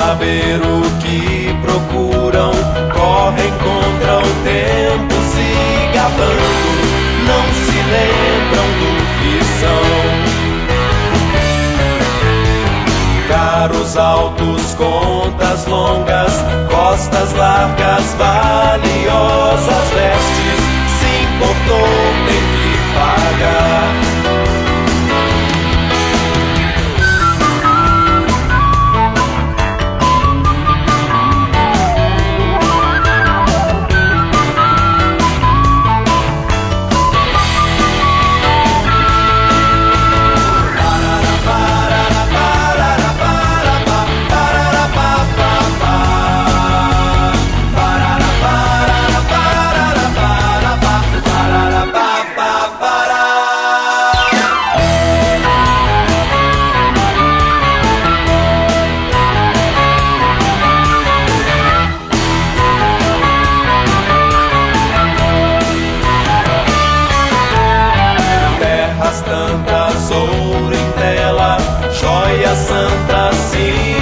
saber o que procuram, correm contra o tempo se gabando, não se lembram do que são. Caros altos, contas longas, costas largas, valiosas vestes, se importou tem que pagar. Tantas, ouro em tela, joias santas, sim.